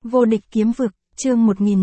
Vô địch kiếm vực, chương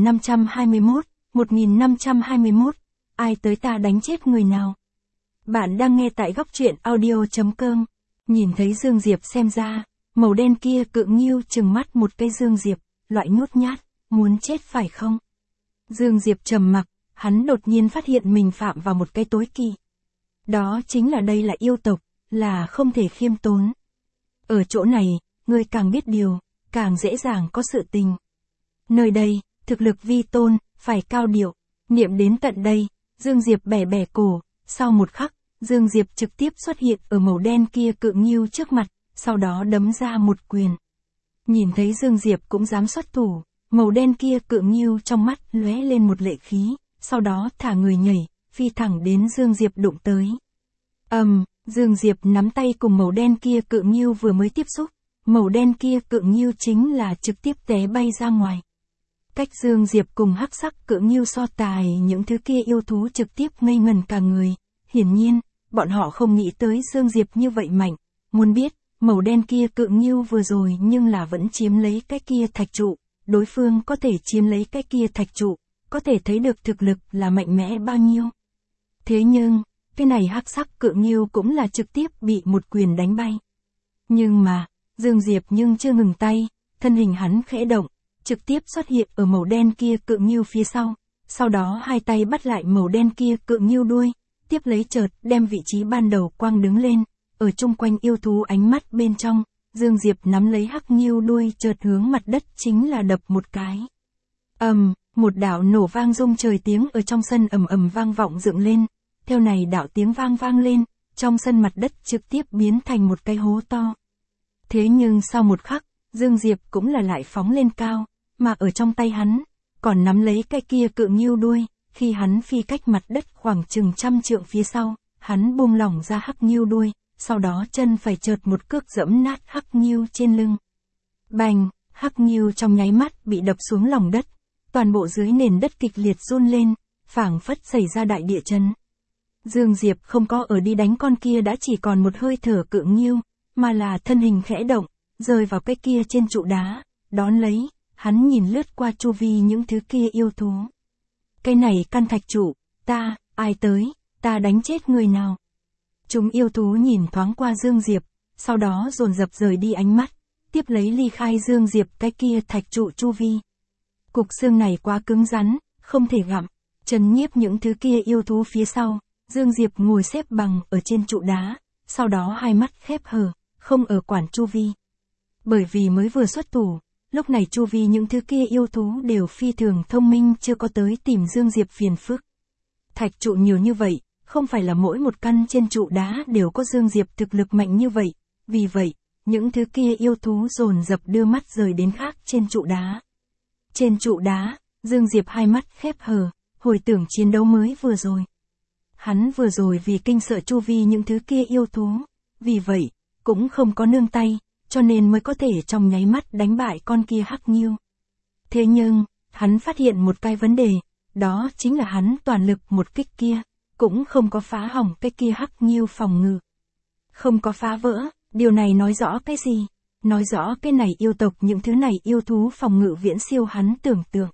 1521, ai tới ta đánh chết người nào. Bạn đang nghe tại góc truyện audio.com. Nhìn thấy Dương Diệp xem ra, màu đen kia cự nghiêu trừng mắt một cây Dương Diệp, loại nhút nhát, muốn chết phải không? Dương Diệp trầm mặc, hắn đột nhiên phát hiện mình phạm vào một cái tối kỵ. Đó chính là đây là yêu tộc, là không thể khiêm tốn. Ở chỗ này, ngươi càng biết điều, càng dễ dàng có sự tình. Nơi đây, thực lực vi tôn, phải cao điệu. Niệm đến tận đây, Dương Diệp bẻ bẻ cổ, sau một khắc, Dương Diệp trực tiếp xuất hiện ở màu đen kia cự nghiêu trước mặt, sau đó đấm ra một quyền. Nhìn thấy Dương Diệp cũng dám xuất thủ, màu đen kia cự nghiêu trong mắt lóe lên một lệ khí, sau đó thả người nhảy, phi thẳng đến Dương Diệp đụng tới. Dương Diệp nắm tay cùng màu đen kia cự nghiêu vừa mới tiếp xúc, màu đen kia cự nghiêu chính là trực tiếp té bay ra ngoài. Cách Dương Diệp cùng hắc sắc cự nghiêu so tài, những thứ kia yêu thú trực tiếp ngây ngẩn cả người. Hiển nhiên, bọn họ không nghĩ tới Dương Diệp như vậy mạnh. Muốn biết, màu đen kia cự nghiêu vừa rồi nhưng là vẫn chiếm lấy cái kia thạch trụ. Đối phương có thể chiếm lấy cái kia thạch trụ, có thể thấy được thực lực là mạnh mẽ bao nhiêu. Thế nhưng, cái này hắc sắc cự nghiêu cũng là trực tiếp bị một quyền đánh bay. Nhưng mà, Dương Diệp nhưng chưa ngừng tay, thân hình hắn khẽ động, trực tiếp xuất hiện ở màu đen kia cự nghiêu phía sau đó hai tay bắt lại màu đen kia cự nghiêu đuôi, tiếp lấy chợt đem vị trí ban đầu quang đứng lên, ở chung quanh yêu thú ánh mắt bên trong, Dương Diệp nắm lấy hắc nghiêu đuôi chợt hướng mặt đất chính là đập một cái. Một đạo nổ vang rung trời tiếng ở trong sân ầm ầm vang vọng dựng lên, theo này đạo tiếng vang lên, trong sân mặt đất trực tiếp biến thành một cái hố to. Thế nhưng sau một khắc, Dương Diệp cũng là lại phóng lên cao, mà ở trong tay hắn, còn nắm lấy cái kia cự nghiêu đuôi, khi hắn phi cách mặt đất khoảng chừng 100 trượng phía sau, hắn buông lỏng ra hắc nghiêu đuôi, sau đó chân phải chợt một cước dẫm nát hắc nghiêu trên lưng. Bành, hắc nghiêu trong nháy mắt bị đập xuống lòng đất, toàn bộ dưới nền đất kịch liệt run lên, phảng phất xảy ra đại địa chấn. Dương Diệp không có ở đi đánh con kia đã chỉ còn một hơi thở cự nghiêu, mà là thân hình khẽ động, rơi vào cái kia trên trụ đá, đón lấy, hắn nhìn lướt qua chu vi những thứ kia yêu thú. Cái này căn thạch trụ, ai tới, ta đánh chết người nào. Chúng yêu thú nhìn thoáng qua Dương Diệp, sau đó dồn dập rời đi ánh mắt, tiếp lấy ly khai Dương Diệp cái kia thạch trụ chu vi. Cục xương này quá cứng rắn, không thể gặm, trấn nhiếp những thứ kia yêu thú phía sau, Dương Diệp ngồi xếp bằng ở trên trụ đá, sau đó hai mắt khép hờ, không ở quản chu vi. Bởi vì mới vừa xuất thủ, lúc này chu vi những thứ kia yêu thú đều phi thường thông minh chưa có tới tìm Dương Diệp phiền phức. Thạch trụ nhiều như vậy, không phải là mỗi một căn trên trụ đá đều có Dương Diệp thực lực mạnh như vậy, vì vậy, những thứ kia yêu thú dồn dập đưa mắt rời đến khác trên trụ đá. Trên trụ đá, Dương Diệp hai mắt khép hờ, hồi tưởng chiến đấu mới vừa rồi. Hắn vừa rồi vì kinh sợ chu vi những thứ kia yêu thú, vì vậy, cũng không có nương tay, cho nên mới có thể trong nháy mắt đánh bại con kia hắc nghiêu. Thế nhưng, hắn phát hiện một cái vấn đề, đó chính là hắn toàn lực một kích kia, cũng không có phá hỏng cái kia hắc nghiêu phòng ngự. Không có phá vỡ, điều này nói rõ cái gì? Nói rõ cái này yêu tộc những thứ này yêu thú phòng ngự viễn siêu hắn tưởng tượng.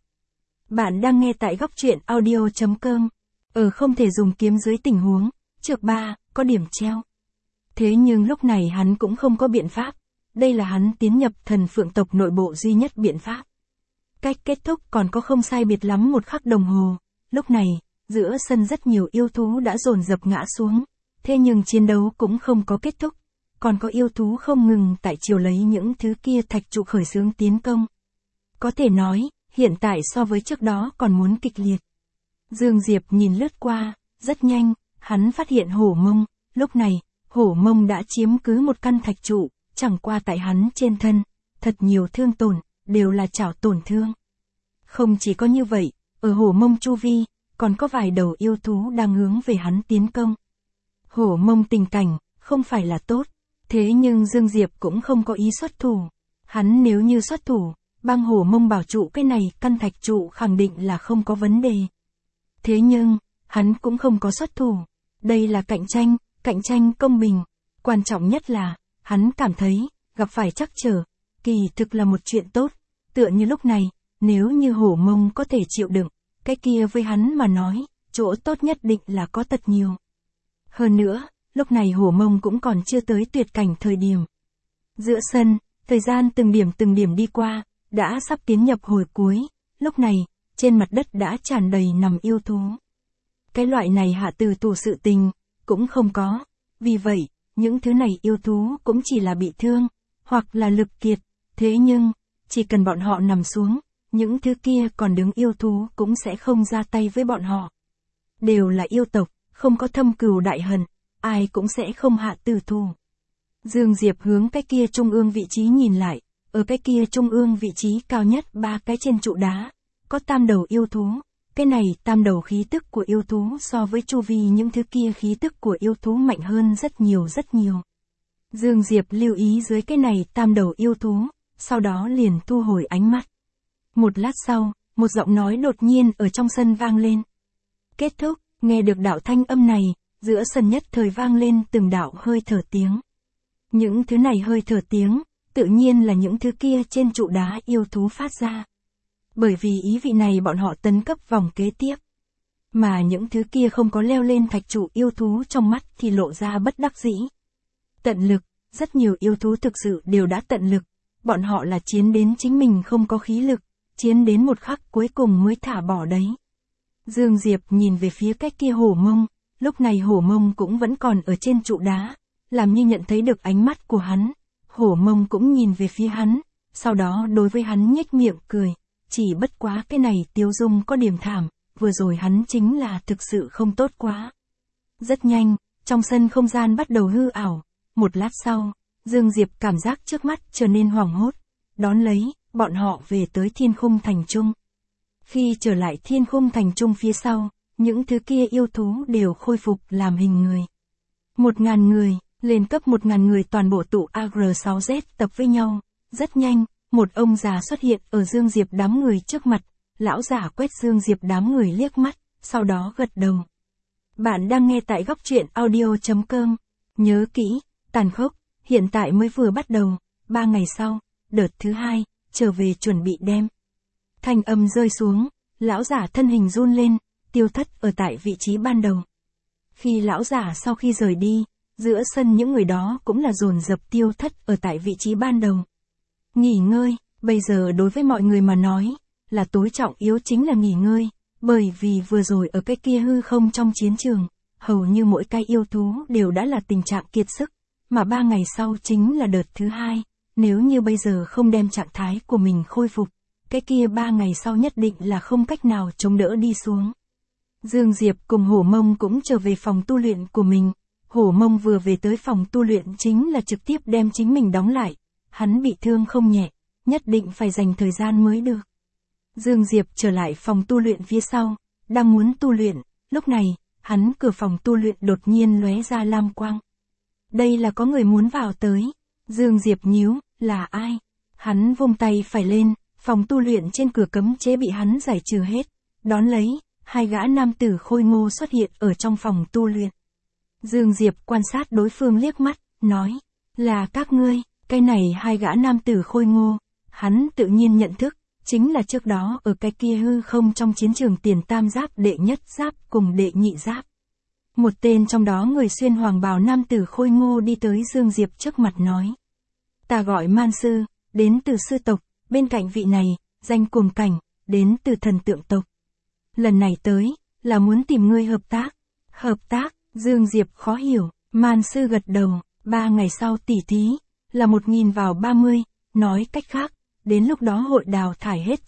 Bạn đang nghe tại góc truyện audio.com. Không thể dùng kiếm dưới tình huống, trược 3, có điểm treo. Thế nhưng lúc này hắn cũng không có biện pháp. Đây là hắn tiến nhập thần phượng tộc nội bộ duy nhất biện pháp. Cách kết thúc còn có không sai biệt lắm 1 khắc đồng hồ. Lúc này, giữa sân rất nhiều yêu thú đã dồn dập ngã xuống. Thế nhưng chiến đấu cũng không có kết thúc. Còn có yêu thú không ngừng tại chiều lấy những thứ kia thạch trụ khởi xướng tiến công. Có thể nói, hiện tại so với trước đó còn muốn kịch liệt. Dương Diệp nhìn lướt qua, rất nhanh, hắn phát hiện hổ mông. Lúc này, hổ mông đã chiếm cứ một căn thạch trụ. Chẳng qua tại hắn trên thân, thật nhiều thương tổn, đều là chảo tổn thương. Không chỉ có như vậy, ở hổ mông chu vi, còn có vài đầu yêu thú đang hướng về hắn tiến công. Hổ mông tình cảnh, không phải là tốt, thế nhưng Dương Diệp cũng không có ý xuất thủ. Hắn nếu như xuất thủ, băng hổ mông bảo trụ cái này căn thạch trụ khẳng định là không có vấn đề. Thế nhưng, hắn cũng không có xuất thủ. Đây là cạnh tranh công bình. Quan trọng nhất là, hắn cảm thấy, gặp phải trắc trở, kỳ thực là một chuyện tốt. tựa như lúc này, nếu như Hổ Mông có thể chịu đựng, cái kia với hắn mà nói, chỗ tốt nhất định là có thật nhiều. Hơn nữa, lúc này Hổ Mông cũng còn chưa tới tuyệt cảnh thời điểm. Giữa sân, thời gian từng điểm đi qua, đã sắp tiến nhập hồi cuối, lúc này, trên mặt đất đã tràn đầy nằm yêu thú. Cái loại này hạ tử thủ sự tình, cũng không có, vì vậy, những thứ này yêu thú cũng chỉ là bị thương, hoặc là lực kiệt, thế nhưng, chỉ cần bọn họ nằm xuống, những thứ kia còn đứng yêu thú cũng sẽ không ra tay với bọn họ. Đều là yêu tộc, không có thâm cừu đại hận, ai cũng sẽ không hạ tử thủ. Dương Diệp hướng cái kia trung ương vị trí nhìn lại, ở cái kia trung ương vị trí cao nhất 3 cái trên trụ đá, có tam đầu yêu thú, cái này tam đầu khí tức của yêu thú so với chu vi những thứ kia khí tức của yêu thú mạnh hơn rất nhiều rất nhiều. Dương Diệp lưu ý dưới cái này tam đầu yêu thú, sau đó liền thu hồi ánh mắt. Một lát sau, một giọng nói đột nhiên ở trong sân vang lên. Kết thúc, nghe được đạo thanh âm này, giữa sân nhất thời vang lên từng đạo hơi thở tiếng. Những thứ này hơi thở tiếng, tự nhiên là những thứ kia trên trụ đá yêu thú phát ra. Bởi vì ý vị này bọn họ tấn cấp vòng kế tiếp. Mà những thứ kia không có leo lên thạch trụ yêu thú trong mắt thì lộ ra bất đắc dĩ. Tận lực, rất nhiều yêu thú thực sự đều đã tận lực. Bọn họ là chiến đến chính mình không có khí lực, chiến đến một khắc cuối cùng mới thả bỏ đấy. Dương Diệp nhìn về phía cái kia Hổ Mông, lúc này Hổ Mông cũng vẫn còn ở trên trụ đá, làm như nhận thấy được ánh mắt của hắn. Hổ Mông cũng nhìn về phía hắn, sau đó đối với hắn nhếch miệng cười, chỉ bất quá cái này tiêu dung có điểm thảm, vừa rồi hắn chính là thực sự không tốt quá. Rất nhanh, trong sân không gian bắt đầu hư ảo, một lát sau, Dương Diệp cảm giác trước mắt trở nên hoảng hốt, đón lấy, bọn họ về tới Thiên Khung Thành Trung. Khi trở lại Thiên Khung Thành Trung phía sau, những thứ kia yêu thú đều khôi phục làm hình người. 1000 người, lên cấp 1000 người toàn bộ tụ AR6Z tập với nhau, rất nhanh, một ông già xuất hiện ở Dương Diệp đám người trước mặt, lão giả quét Dương Diệp đám người liếc mắt, sau đó gật đầu. Bạn đang nghe tại góc truyện audio.com, nhớ kỹ, tàn khốc, hiện tại mới vừa bắt đầu, 3 ngày sau, đợt thứ 2, trở về chuẩn bị đem. Thanh âm rơi xuống, lão giả thân hình run lên, tiêu thất ở tại vị trí ban đầu. Khi lão giả sau khi rời đi, giữa sân những người đó cũng là dồn dập tiêu thất ở tại vị trí ban đầu. Nghỉ ngơi, bây giờ đối với mọi người mà nói, là tối trọng yếu chính là nghỉ ngơi, bởi vì vừa rồi ở cái kia hư không trong chiến trường, hầu như mỗi cái yêu thú đều đã là tình trạng kiệt sức, mà 3 ngày sau chính là đợt thứ 2, nếu như bây giờ không đem trạng thái của mình khôi phục, cái kia 3 ngày sau nhất định là không cách nào chống đỡ đi xuống. Dương Diệp cùng Hổ Mông cũng trở về phòng tu luyện của mình. Hổ Mông vừa về tới phòng tu luyện chính là trực tiếp đem chính mình đóng lại. Hắn bị thương không nhẹ, nhất định phải dành thời gian mới được. Dương Diệp trở lại phòng tu luyện phía sau, đang muốn tu luyện, lúc này, hắn cửa phòng tu luyện đột nhiên lóe ra lam quang. Đây là có người muốn vào tới. Dương Diệp nhíu, là ai? Hắn vung tay phải lên, phòng tu luyện trên cửa cấm chế bị hắn giải trừ hết. Đón lấy, 2 gã nam tử khôi ngô xuất hiện ở trong phòng tu luyện. Dương Diệp quan sát đối phương liếc mắt, nói, là các ngươi. Cái này 2 gã nam tử khôi ngô, hắn tự nhiên nhận thức, chính là trước đó ở cái kia hư không trong chiến trường tiền tam giáp đệ nhất giáp cùng đệ nhị giáp. Một tên trong đó người xuyên hoàng bào nam tử khôi ngô đi tới Dương Diệp trước mặt nói. Ta gọi Man Sư, đến từ sư tộc, bên cạnh vị này, danh Cuồng Cảnh, đến từ thần tượng tộc. Lần này tới, là muốn tìm ngươi hợp tác. Hợp tác, Dương Diệp khó hiểu, Man Sư gật đầu, 3 ngày sau tỉ thí, là 1000 vào 30, nói cách khác, đến lúc đó hội đào thải hết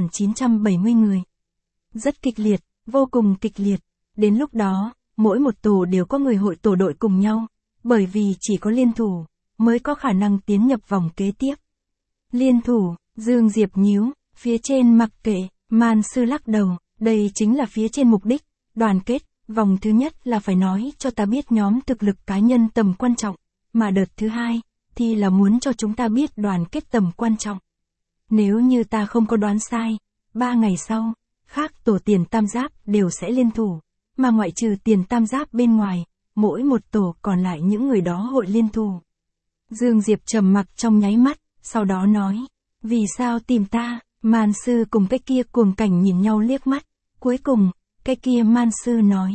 9970 người. Rất kịch liệt, vô cùng kịch liệt, đến lúc đó, mỗi một tổ đều có người hội tổ đội cùng nhau, bởi vì chỉ có liên thủ, mới có khả năng tiến nhập vòng kế tiếp. Liên thủ, Dương Diệp nhíu, phía trên mặc kệ, Man Sư lắc đầu, đây chính là phía trên mục đích, đoàn kết, vòng thứ nhất là phải nói cho ta biết nhóm thực lực cá nhân tầm quan trọng, mà đợt thứ 2, thì là muốn cho chúng ta biết đoàn kết tầm quan trọng. Nếu như ta không có đoán sai, 3 ngày sau, khác tổ tiền tam giáp đều sẽ liên thủ, mà ngoại trừ tiền tam giáp bên ngoài, mỗi một tổ còn lại những người đó hội liên thủ. Dương Diệp trầm mặc trong nháy mắt, sau đó nói, Vì sao tìm ta? Man sư cùng cái kia cuồng cảnh nhìn nhau liếc mắt. Cuối cùng, cái kia man sư nói.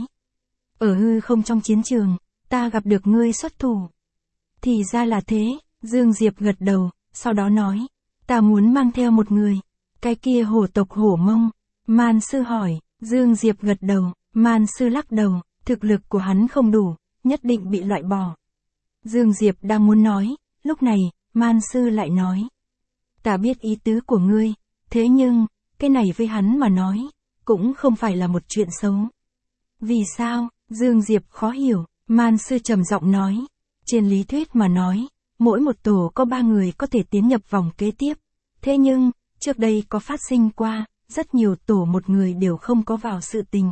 Ở hư không trong chiến trường, ta gặp được ngươi xuất thủ. Thì ra là thế, Dương Diệp gật đầu, sau đó nói. Ta muốn mang theo một người. Cái kia hổ tộc Hổ Mông. Man sư hỏi, Dương Diệp gật đầu, man sư lắc đầu, thực lực của hắn không đủ, nhất định bị loại bỏ. Dương Diệp đang muốn nói, lúc này, man sư lại nói. Ta biết ý tứ của ngươi, thế nhưng, cái này với hắn mà nói, cũng không phải là một chuyện xấu. Vì sao? Dương Diệp khó hiểu, man sư trầm giọng nói. Trên lý thuyết mà nói, mỗi một tổ có 3 người có thể tiến nhập vòng kế tiếp. Thế nhưng, trước đây có phát sinh qua, rất nhiều tổ một người đều không có vào sự tình.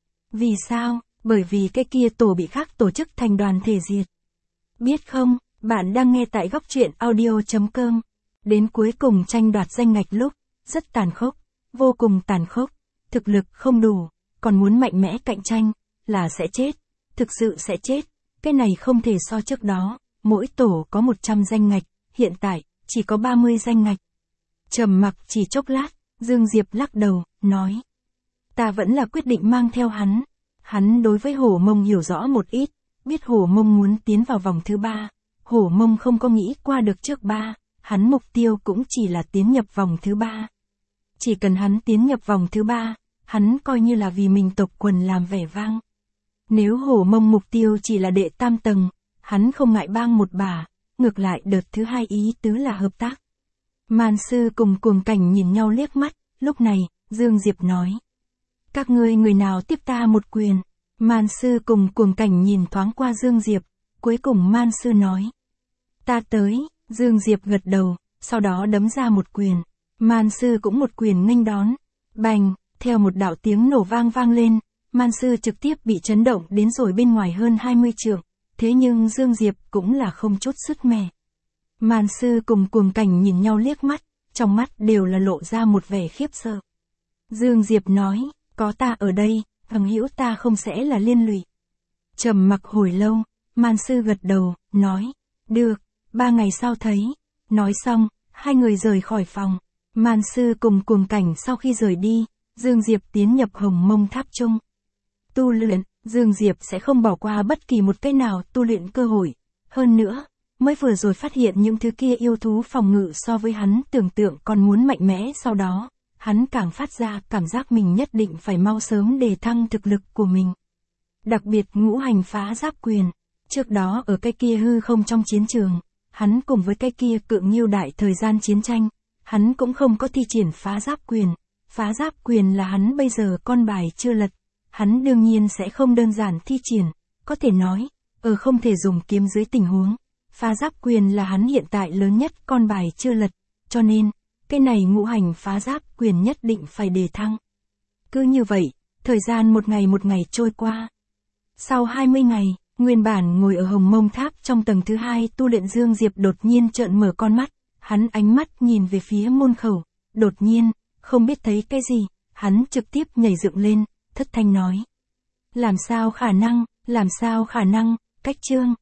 Vì sao? Bởi vì cái kia tổ bị khác tổ chức thành đoàn thể diệt. Biết không, bạn đang nghe tại góc truyện audio.com. Đến cuối cùng tranh đoạt danh ngạch lúc, rất tàn khốc, vô cùng tàn khốc, thực lực không đủ, còn muốn mạnh mẽ cạnh tranh, là sẽ chết, thực sự sẽ chết, cái này không thể so trước đó, mỗi tổ có 100 danh ngạch, hiện tại, chỉ có 30 danh ngạch. Trầm mặc chỉ chốc lát, Dương Diệp lắc đầu, nói. Ta vẫn là quyết định mang theo hắn. Hắn đối với Hổ Mông hiểu rõ một ít, biết Hổ Mông muốn tiến vào vòng thứ 3. Hổ Mông không có nghĩ qua được trước 3, hắn mục tiêu cũng chỉ là tiến nhập vòng thứ 3. Chỉ cần hắn tiến nhập vòng thứ 3, hắn coi như là vì mình tộc quần làm vẻ vang. Nếu Hổ Mông mục tiêu chỉ là đệ tam tầng, hắn không ngại bang một bà, ngược lại đợt thứ 2 ý tứ là hợp tác. Man sư cùng cuồng cảnh nhìn nhau liếc mắt, lúc này, Dương Diệp nói. Các ngươi người nào tiếp ta một quyền? Man sư cùng cuồng cảnh nhìn thoáng qua Dương Diệp, cuối cùng man sư nói. Ta tới, Dương Diệp gật đầu, sau đó đấm ra một quyền. Man sư cũng một quyền nghênh đón. Bành, theo một đạo tiếng nổ vang lên, man sư trực tiếp bị chấn động đến rồi bên ngoài hơn 20 trượng. Thế nhưng Dương Diệp cũng là không chút sứt mẻ. Man sư cùng cuồng cảnh nhìn nhau liếc mắt, trong mắt đều là lộ ra một vẻ khiếp sợ. Dương Diệp nói, có ta ở đây, bằng hữu ta không sẽ là liên lụy. Trầm mặc hồi lâu, man sư gật đầu, nói, được, 3 ngày sau thấy. Nói xong, hai người rời khỏi phòng. Man sư cùng cuồng cảnh sau khi rời đi, Dương Diệp tiến nhập Hồng Mông Tháp Trung. Tu luyện, Dương Diệp sẽ không bỏ qua bất kỳ một cái nào tu luyện cơ hội. Hơn nữa, mới vừa rồi phát hiện những thứ kia yêu thú phòng ngự so với hắn tưởng tượng còn muốn mạnh mẽ, sau đó, hắn càng phát ra cảm giác mình nhất định phải mau sớm đề thăng thực lực của mình. Đặc biệt ngũ hành phá giáp quyền, trước đó ở cái kia hư không trong chiến trường, hắn cùng với cái kia cự nghiêu đại thời gian chiến tranh, hắn cũng không có thi triển phá giáp quyền. Phá giáp quyền là hắn bây giờ con bài chưa lật, hắn đương nhiên sẽ không đơn giản thi triển, có thể nói, ở không thể dùng kiếm dưới tình huống. Phá giáp quyền là hắn hiện tại lớn nhất con bài chưa lật, cho nên, cái này ngũ hành phá giáp quyền nhất định phải đề thăng. Cứ như vậy, thời gian một ngày trôi qua. Sau 20 ngày, nguyên bản ngồi ở Hồng Mông Tháp trong tầng thứ 2 tu luyện Dương Diệp đột nhiên trợn mở con mắt, hắn ánh mắt nhìn về phía môn khẩu, đột nhiên, không biết thấy cái gì, hắn trực tiếp nhảy dựng lên, thất thanh nói. Làm sao khả năng, cách chương.